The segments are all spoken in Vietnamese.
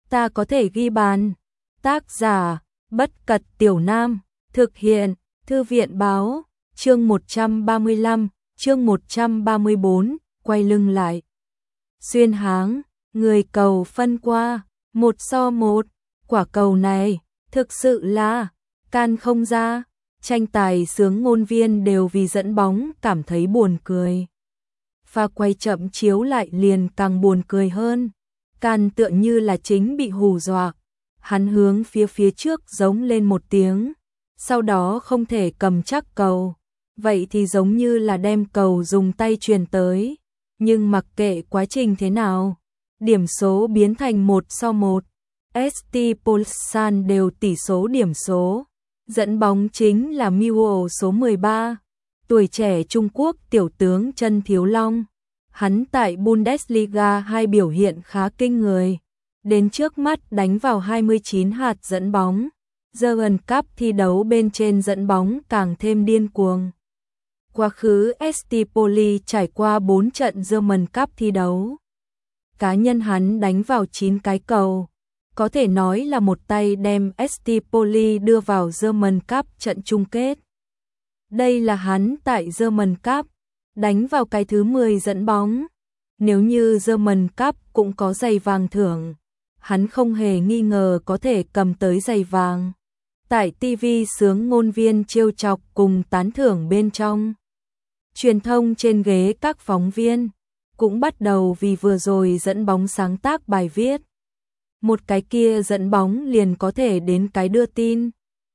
ta có thể ghi bàn. Tác giả, Bất Cật Tiểu Nam, thực hiện, Thư viện báo, chương 135, chương 134, quay lưng lại. Xuyên háng, người cầu phân qua, 1-1, quả cầu này, thực sự là, can không ra, tranh tài sướng ngôn viên đều vì dẫn bóng cảm thấy buồn cười. Pha quay chậm chiếu lại liền càng buồn cười hơn, can tựa như là chính bị hù dọa, hắn hướng phía trước giống lên một tiếng, sau đó không thể cầm chắc cầu, vậy thì giống như là đem cầu dùng tay truyền tới, nhưng mặc kệ quá trình thế nào, điểm số biến thành 1-1, ST Polsan đều tỷ số điểm số, dẫn bóng chính là Millwall số 13, tuổi trẻ Trung Quốc tiểu tướng Trân Thiếu Long, hắn tại Bundesliga 2 biểu hiện khá kinh người, đến trước mắt đánh vào 29 hạt dẫn bóng, German Cup thi đấu bên trên dẫn bóng càng thêm điên cuồng. Quá khứ ST Poli trải qua 4 trận German Cup thi đấu. Cá nhân hắn đánh vào 9 cái cầu, có thể nói là một tay đem ST Poli đưa vào German Cup trận chung kết. Đây là hắn tại German Cup, đánh vào cái thứ 10 dẫn bóng. Nếu như German Cup cũng có giày vàng thưởng, hắn không hề nghi ngờ có thể cầm tới giày vàng. Tại TV sướng ngôn viên trêu chọc cùng tán thưởng bên trong. Truyền thông trên ghế các phóng viên cũng bắt đầu vì vừa rồi dẫn bóng sáng tác bài viết. Một cái kia dẫn bóng liền có thể đến cái đưa tin.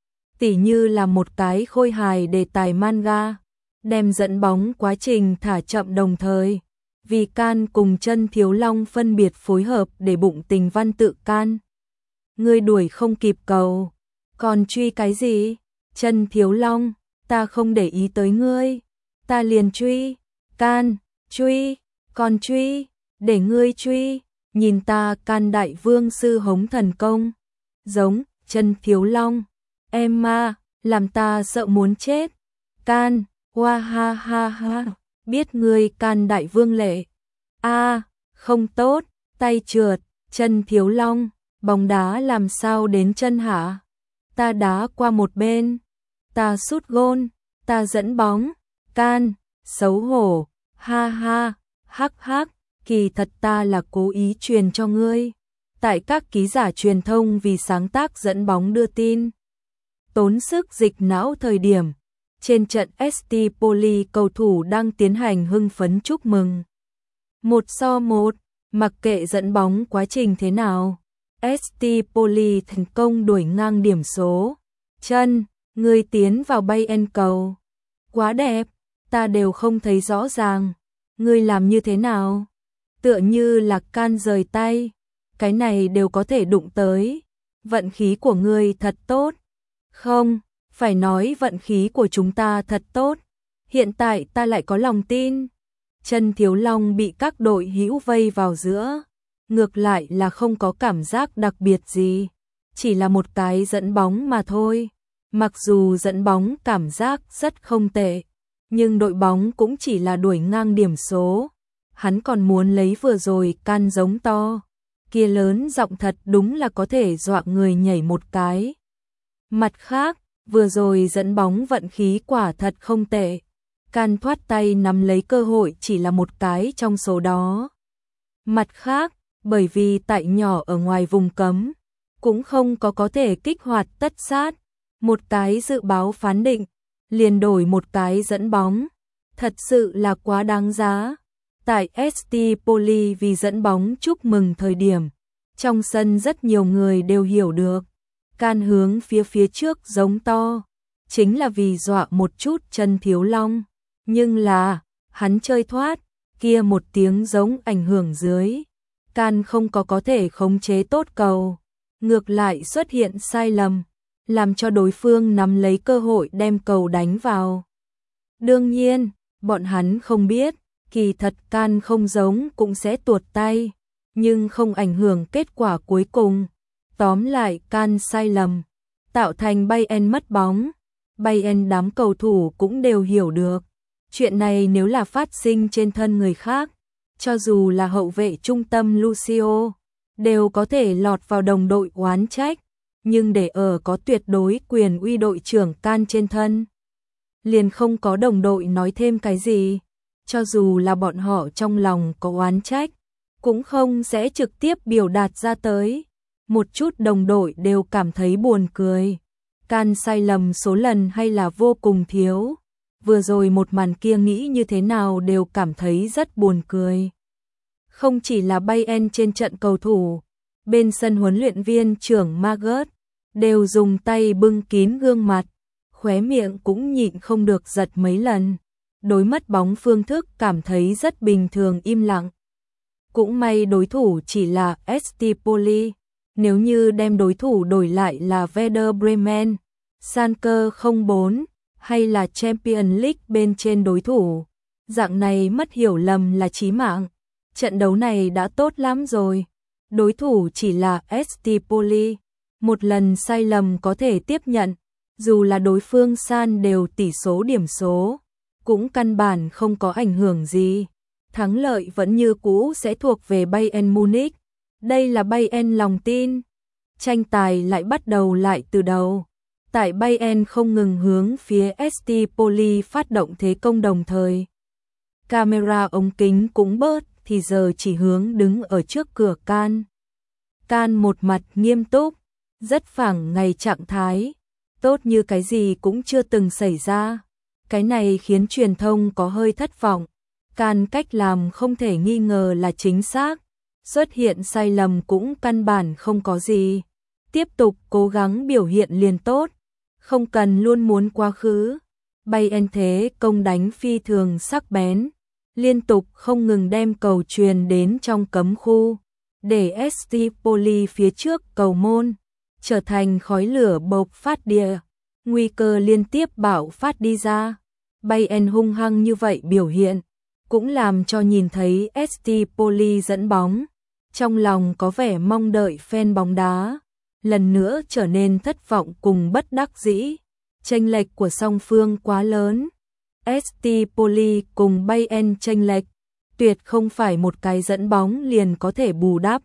Tỉ như là một cái khôi hài đề tài manga, đem dẫn bóng quá trình thả chậm đồng thời. Vì can cùng Trân Thiếu Long phân biệt phối hợp để bụng tình văn tự can. Ngươi đuổi không kịp cầu, còn truy cái gì? Trân Thiếu Long, ta không để ý tới ngươi, ta liền truy. Can, truy, còn truy, để ngươi truy, nhìn ta can đại vương sư hống thần công. Giống, Trân Thiếu Long, em ma, làm ta sợ muốn chết. Can, hoa ha ha ha, biết ngươi can đại vương lệ. Không tốt, tay trượt, Trân Thiếu Long, bóng đá làm sao đến chân hả? Ta đá qua một bên, ta sút gôn, ta dẫn bóng. Can, xấu hổ, ha ha, hắc hắc, kỳ thật ta là cố ý truyền cho ngươi. Tại các ký giả truyền thông vì sáng tác dẫn bóng đưa tin, tốn sức dịch não thời điểm, trên trận ST Poli cầu thủ đang tiến hành hưng phấn chúc mừng. 1-1, mặc kệ dẫn bóng quá trình thế nào, ST Poli thành công đuổi ngang điểm số. Chân, ngươi tiến vào Bayern cầu. Quá đẹp, ta đều không thấy rõ ràng. Ngươi làm như thế nào? Tựa như là can rời tay. Cái này đều có thể đụng tới. Vận khí của ngươi thật tốt. Không, phải nói vận khí của chúng ta thật tốt. Hiện tại ta lại có lòng tin. Trân Thiếu Long bị các đội hữu vây vào giữa. Ngược lại là không có cảm giác đặc biệt gì. Chỉ là một cái dẫn bóng mà thôi. Mặc dù dẫn bóng cảm giác rất không tệ, nhưng đội bóng cũng chỉ là đuổi ngang điểm số. Hắn còn muốn lấy vừa rồi can giống to. Kia lớn giọng thật đúng là có thể dọa người nhảy một cái. Mặt khác, vừa rồi dẫn bóng vận khí quả thật không tệ. Can thoát tay nắm lấy cơ hội chỉ là một cái trong số đó. Mặt khác, bởi vì tại nhỏ ở ngoài vùng cấm, cũng không có thể kích hoạt tất sát. Một cái dự báo phán định, liền đổi một cái dẫn bóng. Thật sự là quá đáng giá. Tại ST Poli vì dẫn bóng chúc mừng thời điểm, trong sân rất nhiều người đều hiểu được. Can hướng phía trước giống to, chính là vì dọa một chút Trân Thiếu Long. Nhưng là, hắn chơi thoát, kia một tiếng giống ảnh hưởng dưới. Can không có thể khống chế tốt cầu, ngược lại xuất hiện sai lầm, làm cho đối phương nắm lấy cơ hội đem cầu đánh vào. Đương nhiên, bọn hắn không biết, kỳ thật can không giống cũng sẽ tuột tay, nhưng không ảnh hưởng kết quả cuối cùng. Tóm lại can sai lầm, tạo thành Bayern mất bóng. Bayern đám cầu thủ cũng đều hiểu được. Chuyện này nếu là phát sinh trên thân người khác, cho dù là hậu vệ trung tâm Lucio, đều có thể lọt vào đồng đội oán trách, nhưng để ở có tuyệt đối quyền uy đội trưởng Can trên thân, liền không có đồng đội nói thêm cái gì, cho dù là bọn họ trong lòng có oán trách, cũng không sẽ trực tiếp biểu đạt ra tới. Một chút đồng đội đều cảm thấy buồn cười. Can sai lầm số lần hay là vô cùng thiếu. Vừa rồi một màn kia nghĩ như thế nào đều cảm thấy rất buồn cười. Không chỉ là Bayern trên trận cầu thủ, bên sân huấn luyện viên trưởng Magath đều dùng tay bưng kín gương mặt, khóe miệng cũng nhịn không được giật mấy lần. Đối mất bóng phương thức cảm thấy rất bình thường im lặng. Cũng may đối thủ chỉ là ST Poli, nếu như đem đối thủ đổi lại là Werder Bremen, Schalke 04 hay là Champions League bên trên đối thủ, dạng này mất hiểu lầm là chí mạng. Trận đấu này đã tốt lắm rồi. Đối thủ chỉ là ST Poli, một lần sai lầm có thể tiếp nhận, dù là đối phương san đều tỷ số điểm số, cũng căn bản không có ảnh hưởng gì. Thắng lợi vẫn như cũ sẽ thuộc về Bayern Munich. Đây là Bayern lòng tin. Tranh tài lại bắt đầu lại từ đầu. Tại Bayern không ngừng hướng phía ST Poli phát động thế công đồng thời. Camera ống kính cũng bớt thì giờ chỉ hướng đứng ở trước cửa Can. Can một mặt nghiêm túc, rất phẳng ngày trạng thái, tốt như cái gì cũng chưa từng xảy ra. Cái này khiến truyền thông có hơi thất vọng. Can cách làm không thể nghi ngờ là chính xác, xuất hiện sai lầm cũng căn bản không có gì. Tiếp tục cố gắng biểu hiện liền tốt, không cần luôn muốn quá khứ. Bayern thế công đánh phi thường sắc bén, liên tục không ngừng đem cầu truyền đến trong cấm khu, để ST Poli phía trước cầu môn trở thành khói lửa bộc phát địa, nguy cơ liên tiếp bạo phát đi ra. Bayern hung hăng như vậy biểu hiện, cũng làm cho nhìn thấy ST Poli dẫn bóng, trong lòng có vẻ mong đợi fan bóng đá, lần nữa trở nên thất vọng cùng bất đắc dĩ. Chênh lệch của song phương quá lớn. ST Poli cùng Bayern chênh lệch, tuyệt không phải một cái dẫn bóng liền có thể bù đắp.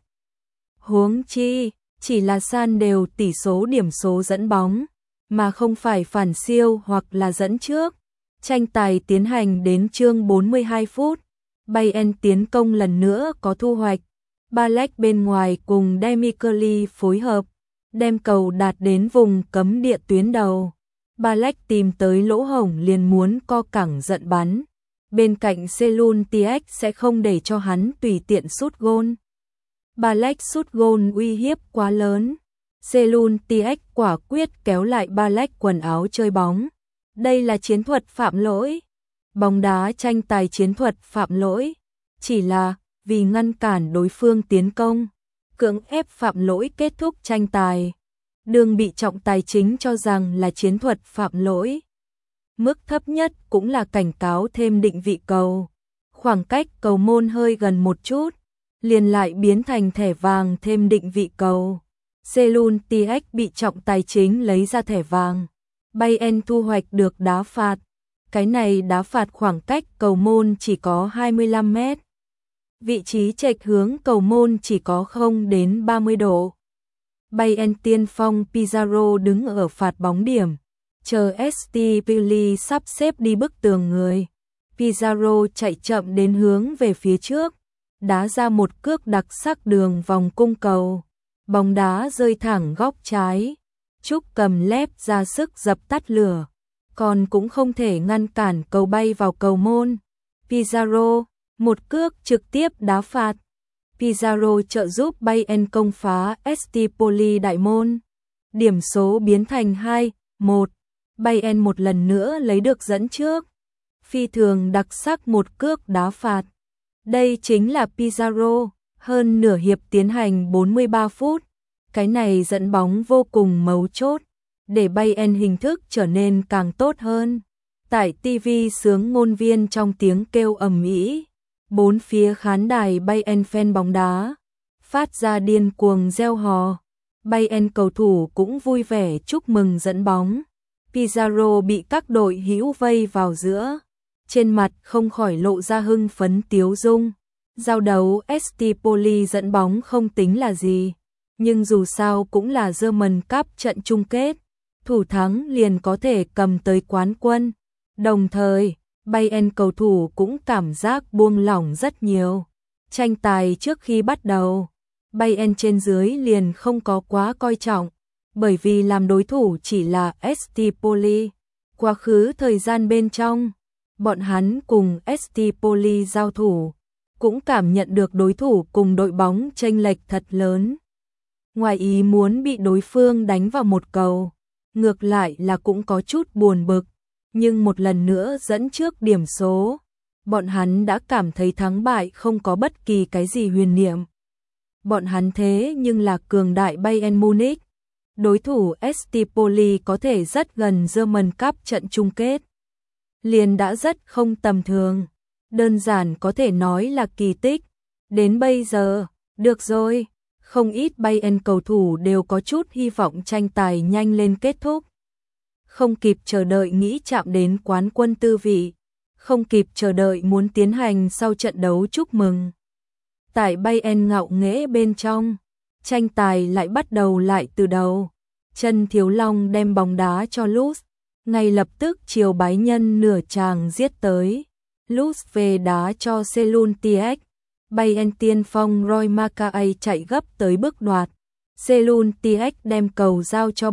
Huống chi, chỉ là san đều tỷ số điểm số dẫn bóng, mà không phải phản siêu hoặc là dẫn trước. Tranh tài tiến hành đến chương 42 phút, Bayern tiến công lần nữa có thu hoạch. Balek bên ngoài cùng Demichelis phối hợp, đem cầu đạt đến vùng cấm địa tuyến đầu. Balek tìm tới lỗ hổng liền muốn co cẳng giận bắn. Bên cạnh Selun Tiek sẽ không để cho hắn tùy tiện sút gôn. Balek sút gôn uy hiếp quá lớn. Selun Tiek quả quyết kéo lại Balek quần áo chơi bóng. Đây là chiến thuật phạm lỗi. Bóng đá tranh tài chiến thuật phạm lỗi, chỉ là vì ngăn cản đối phương tiến công, cưỡng ép phạm lỗi kết thúc tranh tài. Đường bị trọng tài chính cho rằng là chiến thuật phạm lỗi. Mức thấp nhất cũng là cảnh cáo thêm định vị cầu. Khoảng cách cầu môn hơi gần một chút, liền lại biến thành thẻ vàng thêm định vị cầu. Selun Tiek bị trọng tài chính lấy ra thẻ vàng. Bayern thu hoạch được đá phạt. Cái này đá phạt khoảng cách cầu môn chỉ có 25 mét. Vị trí chệch hướng cầu môn chỉ có 0 đến 30 độ. Bayern tiên phong Pizarro đứng ở phạt bóng điểm, chờ ST Poli sắp xếp đi bức tường người. Pizarro chạy chậm đến hướng về phía trước, đá ra một cước đặc sắc đường vòng cung cầu. Bóng đá rơi thẳng góc trái. Trúc cầm lép ra sức dập tắt lửa, còn cũng không thể ngăn cản cầu bay vào cầu môn. Pizarro, một cước trực tiếp đá phạt. Pizarro trợ giúp Bayern công phá ST Poli đại môn. Điểm số biến thành 2-1. Bayern một lần nữa lấy được dẫn trước. Phi thường đặc sắc một cước đá phạt. Đây chính là Pizarro, hơn nửa hiệp tiến hành 43 phút. Cái này dẫn bóng vô cùng mấu chốt, để Bayern hình thức trở nên càng tốt hơn. Tại TV sướng ngôn viên trong tiếng kêu ầm ĩ, bốn phía khán đài Bayern fan bóng đá phát ra điên cuồng reo hò. Bayern cầu thủ cũng vui vẻ chúc mừng dẫn bóng. Pizarro bị các đội hữu vây vào giữa, trên mặt không khỏi lộ ra hưng phấn tiếu dung. Giao đấu ST Poli dẫn bóng không tính là gì, nhưng dù sao cũng là German Cup trận chung kết, thủ thắng liền có thể cầm tới quán quân. Đồng thời, Bayern cầu thủ cũng cảm giác buông lỏng rất nhiều. Tranh tài trước khi bắt đầu, Bayern trên dưới liền không có quá coi trọng, bởi vì làm đối thủ chỉ là ST Poli. Quá khứ thời gian bên trong, bọn hắn cùng ST Poli giao thủ, cũng cảm nhận được đối thủ cùng đội bóng chênh lệch thật lớn. Ngoài ý muốn bị đối phương đánh vào một cầu, ngược lại là cũng có chút buồn bực, nhưng một lần nữa dẫn trước điểm số, bọn hắn đã cảm thấy thắng bại không có bất kỳ cái gì huyền niệm. Bọn hắn thế nhưng là cường đại Bayern Munich, đối thủ ST Poli có thể rất gần German Cup trận chung kết, liền đã rất không tầm thường, đơn giản có thể nói là kỳ tích. Đến bây giờ, được rồi, không ít Bayern cầu thủ đều có chút hy vọng tranh tài nhanh lên kết thúc. Không kịp chờ đợi nghĩ chạm đến quán quân tư vị, không kịp chờ đợi muốn tiến hành sau trận đấu chúc mừng. Tại Bayern ngạo nghễ bên trong, tranh tài lại bắt đầu lại từ đầu. Chân Thiếu Long đem bóng đá cho Lutz, ngay lập tức chiều bái nhân nửa tràng giết tới. Lutz về đá cho Selun Tiek, Bayern tiên phong Roy Mackay chạy gấp tới bước đoạt. Selun Tiek đem cầu giao cho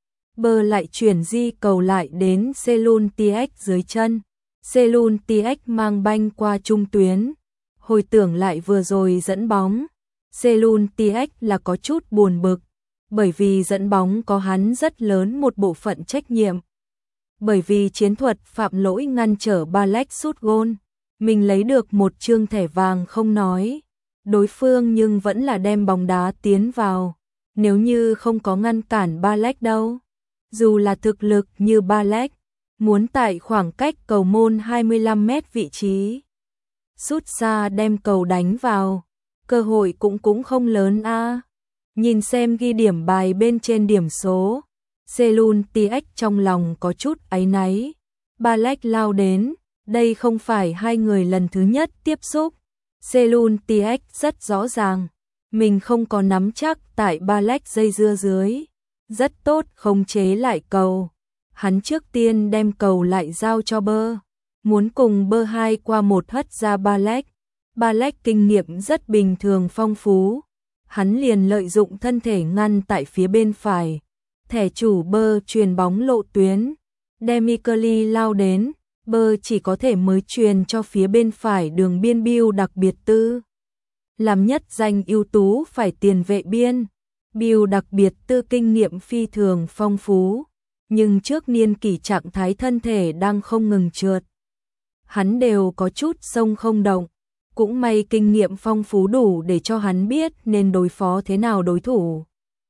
Bơ lại chuyển di cầu lại đến Selun Tiek dưới chân. Selun Tiek mang banh qua trung tuyến, hồi tưởng lại vừa rồi dẫn bóng, Selun Tiek là có chút buồn bực, bởi vì dẫn bóng có hắn rất lớn một bộ phận trách nhiệm. Bởi vì chiến thuật phạm lỗi ngăn trở Balek sút gôn, mình lấy được một chương thẻ vàng không nói, đối phương nhưng vẫn là đem bóng đá tiến vào. Nếu như không có ngăn cản Balek đâu, dù là thực lực như Balek, muốn tại khoảng cách cầu môn 25 mét vị trí sút xa đem cầu đánh vào, cơ hội cũng không lớn a. Nhìn xem ghi điểm bài bên trên điểm số, Selun Tiek trong lòng có chút áy náy. Balek lao đến, đây không phải hai người lần thứ nhất tiếp xúc. Selun Tiek rất rõ ràng, mình không có nắm chắc tại Balek dây dưa dưới, rất tốt khống chế lại cầu. Hắn trước tiên đem cầu lại giao cho Bơ, muốn cùng Bơ 2 qua 1 hất ra Balek. Balek kinh nghiệm rất bình thường phong phú, hắn liền lợi dụng thân thể ngăn tại phía bên phải. Thẻ chủ Bơ truyền bóng lộ tuyến, Demichelis lao đến, Bơ chỉ có thể mới truyền cho phía bên phải đường biên Bill đặc biệt tư. Làm nhất danh ưu tú phải tiền vệ biên, Bill đặc biệt tư kinh nghiệm phi thường phong phú, nhưng trước niên kỷ trạng thái thân thể đang không ngừng trượt. Hắn đều có chút sông không động, cũng may kinh nghiệm phong phú đủ để cho hắn biết nên đối phó thế nào đối thủ.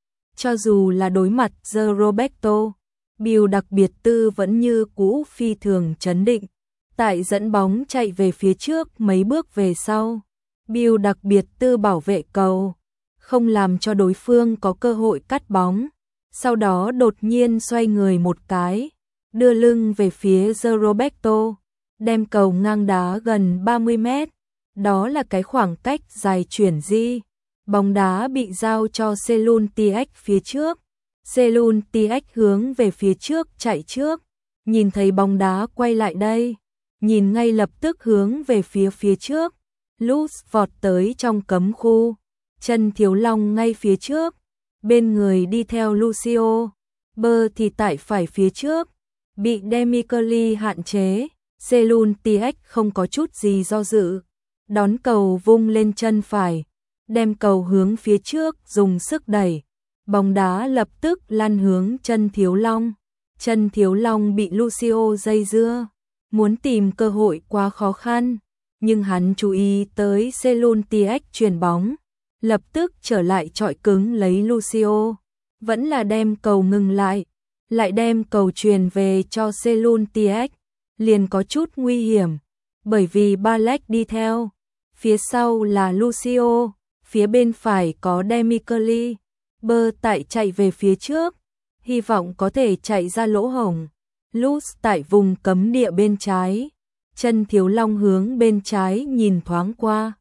Cho dù là đối mặt The Roberto, Bill đặc biệt tư vẫn như cũ phi thường trấn định. Tại dẫn bóng chạy về phía trước mấy bước về sau, Bill đặc biệt tư bảo vệ cầu, không làm cho đối phương có cơ hội cắt bóng. Sau đó đột nhiên xoay người một cái, đưa lưng về phía The Roberto, đem cầu ngang đá gần 30 mét. Đó là cái khoảng cách dài chuyển di. Bóng đá bị giao cho Selun Tiek phía trước. Selun Tiek hướng về phía trước chạy trước, nhìn thấy bóng đá quay lại đây, nhìn ngay lập tức hướng về phía trước. Lutz vọt tới trong cấm khu, Chân Thiếu Long ngay phía trước, bên người đi theo Lucio, Bơ thì tại phải phía trước, bị Demichelis hạn chế. Selun Tiek không có chút gì do dự, đón cầu vung lên chân phải, đem cầu hướng phía trước dùng sức đẩy, bóng đá lập tức lăn hướng Chân Thiếu Long. Chân Thiếu Long bị Lucio dây dưa, muốn tìm cơ hội quá khó khăn, nhưng hắn chú ý tới Selun Tiek chuyền bóng, lập tức trở lại chọi cứng lấy Lucio, vẫn là đem cầu ngừng lại đem cầu truyền về cho Selun Tiek, liền có chút nguy hiểm, bởi vì Balek đi theo, phía sau là Lucio, phía bên phải có Demichelis. Bơ tại chạy về phía trước, hy vọng có thể chạy ra lỗ hổng. Lutz tại vùng cấm địa bên trái, Chân Thiếu Long hướng bên trái nhìn thoáng qua,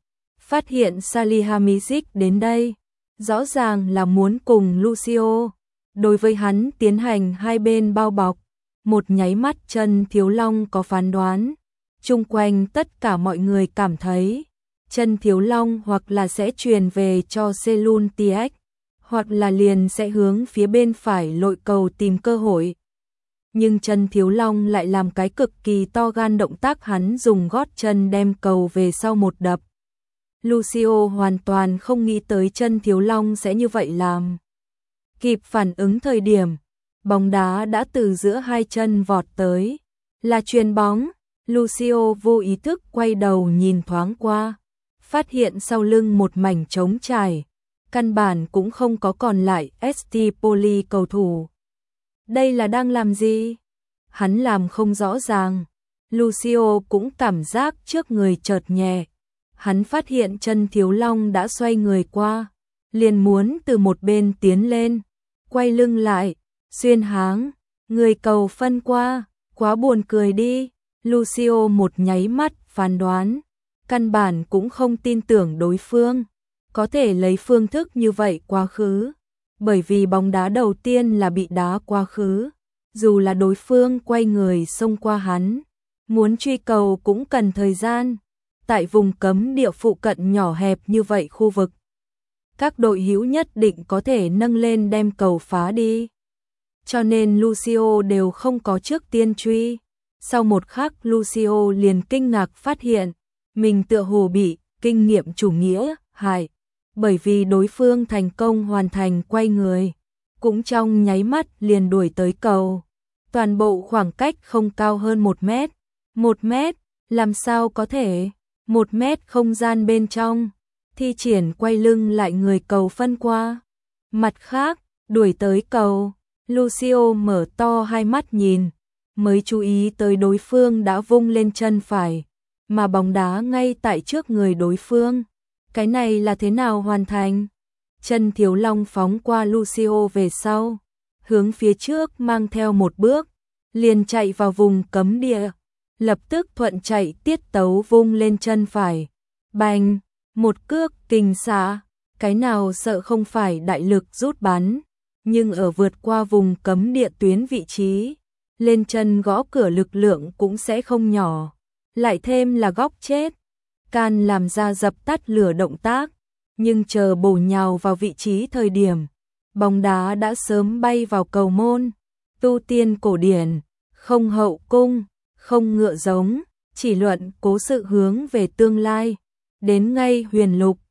phát hiện Salihamidzic đến đây, rõ ràng là muốn cùng Lucio đối với hắn tiến hành hai bên bao bọc. Một nháy mắt Chân Thiếu Long có phán đoán, chung quanh tất cả mọi người cảm thấy Chân Thiếu Long hoặc là sẽ truyền về cho Selun TX, hoặc là liền sẽ hướng phía bên phải lội cầu tìm cơ hội. Nhưng Chân Thiếu Long lại làm cái cực kỳ to gan động tác, hắn dùng gót chân đem cầu về sau một đập. Lucio hoàn toàn không nghĩ tới Chân Thiếu Long sẽ như vậy làm. Kịp phản ứng thời điểm, bóng đá đã từ giữa hai chân vọt tới, là chuyền bóng. Lucio vô ý thức quay đầu nhìn thoáng qua, phát hiện sau lưng một mảnh trống trải, căn bản cũng không có còn lại ST Poli cầu thủ. Đây là đang làm gì? Hắn làm không rõ ràng. Lucio cũng cảm giác trước người chợt nhẹ. Hắn phát hiện Chân Thiếu Long đã xoay người qua, liền muốn từ một bên tiến lên, quay lưng lại, xuyên háng, người cầu phân qua, quá buồn cười đi. Lucio một nháy mắt phán đoán, căn bản cũng không tin tưởng đối phương có thể lấy phương thức như vậy quá khứ, bởi vì bóng đá đầu tiên là bị đá quá khứ, dù là đối phương quay người xông qua hắn, muốn truy cầu cũng cần thời gian. Tại vùng cấm địa phụ cận nhỏ hẹp như vậy khu vực, các đội hữu nhất định có thể nâng lên đem cầu phá đi. Cho nên Lucio đều không có trước tiên truy. Sau một khắc Lucio liền kinh ngạc phát hiện, mình tựa hồ bị kinh nghiệm chủ nghĩa hại, bởi vì đối phương thành công hoàn thành quay người, cũng trong nháy mắt liền đuổi tới cầu. Toàn bộ khoảng cách không cao hơn 1 mét. 1 mét, làm sao có thể? 1 mét không gian bên trong, thi triển quay lưng lại người cầu phân qua. Mặt khác, đuổi tới cầu, Lucio mở to hai mắt nhìn, mới chú ý tới đối phương đã vung lên chân phải, mà bóng đá ngay tại trước người đối phương. Cái này là thế nào hoàn thành? Chân Thiếu Long phóng qua Lucio về sau, hướng phía trước mang theo một bước, liền chạy vào vùng cấm địa, lập tức thuận chạy tiết tấu vung lên chân phải. Bành, một cước kình xạ, cái nào sợ không phải đại lực rút bắn, nhưng ở vượt qua vùng cấm địa tuyến vị trí, lên chân gõ cửa lực lượng cũng sẽ không nhỏ, lại thêm là góc chết, can làm ra dập tắt lửa động tác, nhưng chờ bổ nhào vào vị trí thời điểm, bóng đá đã sớm bay vào cầu môn. Tu tiên cổ điển, không hậu cung, không ngựa giống, chỉ luận cố sự hướng về tương lai, đến ngay huyền lục,